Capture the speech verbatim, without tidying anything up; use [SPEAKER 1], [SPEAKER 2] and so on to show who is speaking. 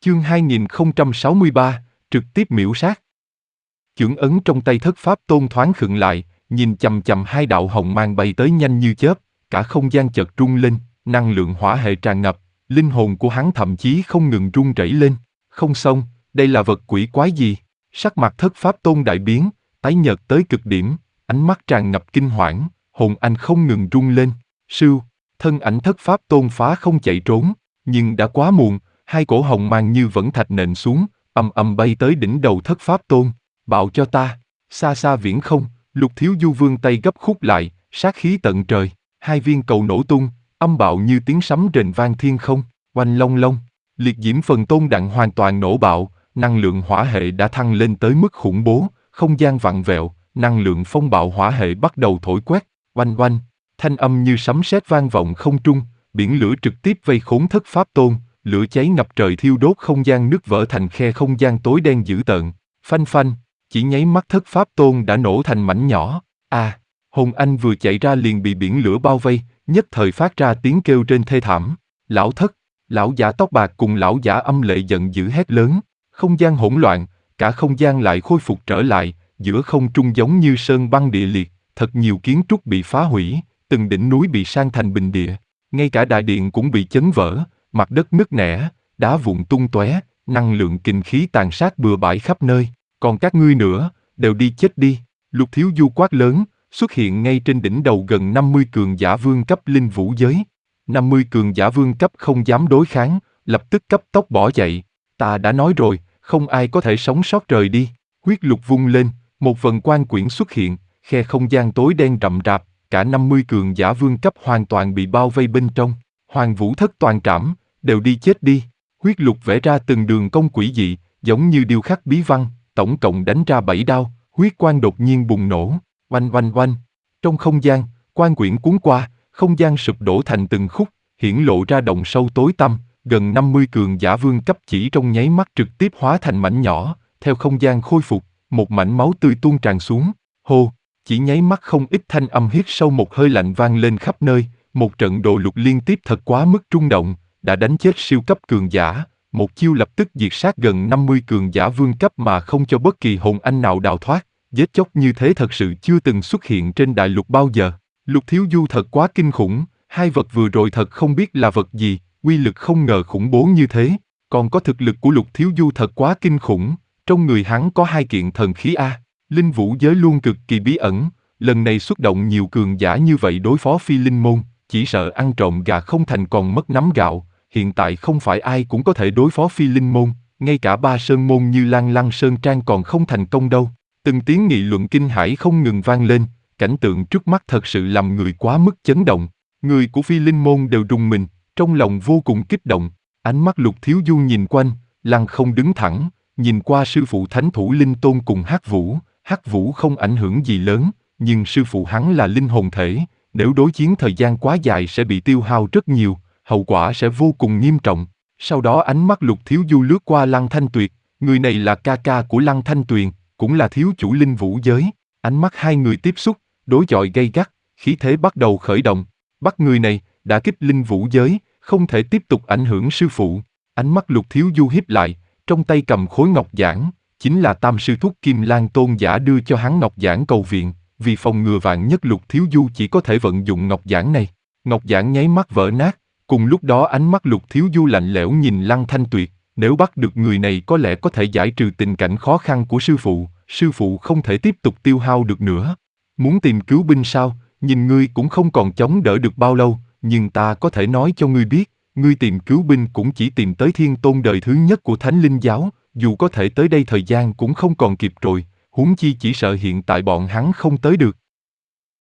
[SPEAKER 1] Chương hai nghìn không trăm sáu mươi ba, trực tiếp miễu sát. Chưởng ấn trong tay Thất Pháp Tôn thoáng khựng lại, nhìn chằm chằm hai đạo hồng mang bay tới nhanh như chớp, cả không gian chợt rung lên, năng lượng hỏa hệ tràn ngập, linh hồn của hắn thậm chí không ngừng run rẩy lên. Không xong, đây là vật quỷ quái gì? Sắc mặt Thất Pháp Tôn đại biến, tái nhợt tới cực điểm, ánh mắt tràn ngập kinh hoảng, hồn anh không ngừng rung lên. Sưu, thân ảnh Thất Pháp Tôn phá không chạy trốn, nhưng đã quá muộn. Hai cổ hồng mang như vẫn thạch nện xuống, ầm ầm bay tới đỉnh đầu Thất Pháp Tôn. Bạo cho ta! Xa xa viễn không, Lục Thiếu Du vươn tay gấp khúc lại, sát khí tận trời. Hai viên cầu nổ tung, âm bạo như tiếng sấm rền vang thiên không. Oanh long long, liệt diễm phần tôn đạn hoàn toàn nổ bạo, năng lượng hỏa hệ đã thăng lên tới mức khủng bố, không gian vặn vẹo, năng lượng phong bạo hỏa hệ bắt đầu thổi quét. Oanh oanh, thanh âm như sấm sét vang vọng không trung, biển lửa trực tiếp vây khốn Thất Pháp Tôn. Lửa cháy ngập trời thiêu đốt không gian, nứt vỡ thành khe không gian tối đen dữ tợn. Phanh phanh, chỉ nháy mắt Thất Pháp Tôn đã nổ thành mảnh nhỏ. À, hồn anh vừa chạy ra liền bị biển lửa bao vây, nhất thời phát ra tiếng kêu trên thê thảm. Lão Thất, lão giả tóc bạc cùng lão giả âm lệ giận dữ hét lớn. Không gian hỗn loạn, cả không gian lại khôi phục trở lại, giữa không trung giống như sơn băng địa liệt, thật nhiều kiến trúc bị phá hủy, từng đỉnh núi bị san thành bình địa, ngay cả đại điện cũng bị chấn vỡ. Mặt đất nứt nẻ, đá vụn tung tóe, năng lượng kinh khí tàn sát bừa bãi khắp nơi. Còn các ngươi nữa, đều đi chết đi. Lục Thiếu Du quát lớn, xuất hiện ngay trên đỉnh đầu gần năm mươi cường giả vương cấp linh vũ giới. năm mươi cường giả vương cấp không dám đối kháng, lập tức cấp tốc bỏ chạy. Ta đã nói rồi, không ai có thể sống sót rời đi. Huyết lục vung lên, một vần quan quyển xuất hiện, khe không gian tối đen rậm rạp, cả năm mươi cường giả vương cấp hoàn toàn bị bao vây bên trong. Hoàng Vũ Thất toàn trảm, đều đi chết đi. Huyết lục vẽ ra từng đường cong quỷ dị, giống như điêu khắc bí văn, tổng cộng đánh ra bảy đao, huyết quang đột nhiên bùng nổ, oanh oanh oanh. Trong không gian, quan quyển cuốn qua, không gian sụp đổ thành từng khúc, hiển lộ ra động sâu tối tăm, gần năm mươi cường giả vương cấp chỉ trong nháy mắt trực tiếp hóa thành mảnh nhỏ, theo không gian khôi phục, một mảnh máu tươi tuôn tràn xuống. Hô, chỉ nháy mắt không ít thanh âm hít sâu một hơi lạnh vang lên khắp nơi, một trận đồ lục liên tiếp thật quá mức rung động. Đã đánh chết siêu cấp cường giả, một chiêu lập tức diệt sát gần năm mươi cường giả vương cấp mà không cho bất kỳ hồn anh nào đào thoát, giết chóc như thế thật sự chưa từng xuất hiện trên đại lục bao giờ. Lục Thiếu Du thật quá kinh khủng, hai vật vừa rồi thật không biết là vật gì, uy lực không ngờ khủng bố như thế, còn có thực lực của Lục Thiếu Du thật quá kinh khủng, trong người hắn có hai kiện thần khí A, linh vũ giới luôn cực kỳ bí ẩn, lần này xuất động nhiều cường giả như vậy đối phó Phi Linh Môn, chỉ sợ ăn trộm gà không thành còn mất nắm gạo. Hiện tại không phải ai cũng có thể đối phó Phi Linh Môn, ngay cả ba sơn môn như Lan Lăng Sơn Trang còn không thành công đâu. Từng tiếng nghị luận kinh hãi không ngừng vang lên, cảnh tượng trước mắt thật sự làm người quá mức chấn động. Người của Phi Linh Môn đều rùng mình, trong lòng vô cùng kích động. Ánh mắt Lục Thiếu Du nhìn quanh, lăng không đứng thẳng, nhìn qua sư phụ Thánh Thủ Linh Tôn cùng Hắc Vũ. Hắc Vũ không ảnh hưởng gì lớn, nhưng sư phụ hắn là linh hồn thể, nếu đối chiến thời gian quá dài sẽ bị tiêu hao rất nhiều. Hậu quả sẽ vô cùng nghiêm trọng. Sau đó ánh mắt Lục Thiếu Du lướt qua Lăng Thanh Tuyệt, người này là ca ca của Lăng Thanh Tuyền, cũng là thiếu chủ linh vũ giới. Ánh mắt hai người tiếp xúc, đối chọi gay gắt, khí thế bắt đầu khởi động. Bắt người này, đã kích linh vũ giới, không thể tiếp tục ảnh hưởng sư phụ. Ánh mắt Lục Thiếu Du híp lại, trong tay cầm khối ngọc giản, chính là Tam sư thúc Kim Lan Tôn giả đưa cho hắn ngọc giản cầu viện, vì phòng ngừa vạn nhất Lục Thiếu Du chỉ có thể vận dụng ngọc giản này. Ngọc giản nháy mắt vỡ nát. Cùng lúc đó ánh mắt Lục Thiếu Du lạnh lẽo nhìn Lăng Thanh Tuyệt, nếu bắt được người này có lẽ có thể giải trừ tình cảnh khó khăn của sư phụ, sư phụ không thể tiếp tục tiêu hao được nữa. Muốn tìm cứu binh sao, nhìn ngươi cũng không còn chống đỡ được bao lâu, nhưng ta có thể nói cho ngươi biết, ngươi tìm cứu binh cũng chỉ tìm tới thiên tôn đời thứ nhất của Thánh Linh Giáo, dù có thể tới đây thời gian cũng không còn kịp rồi, huống chi chỉ sợ hiện tại bọn hắn không tới được.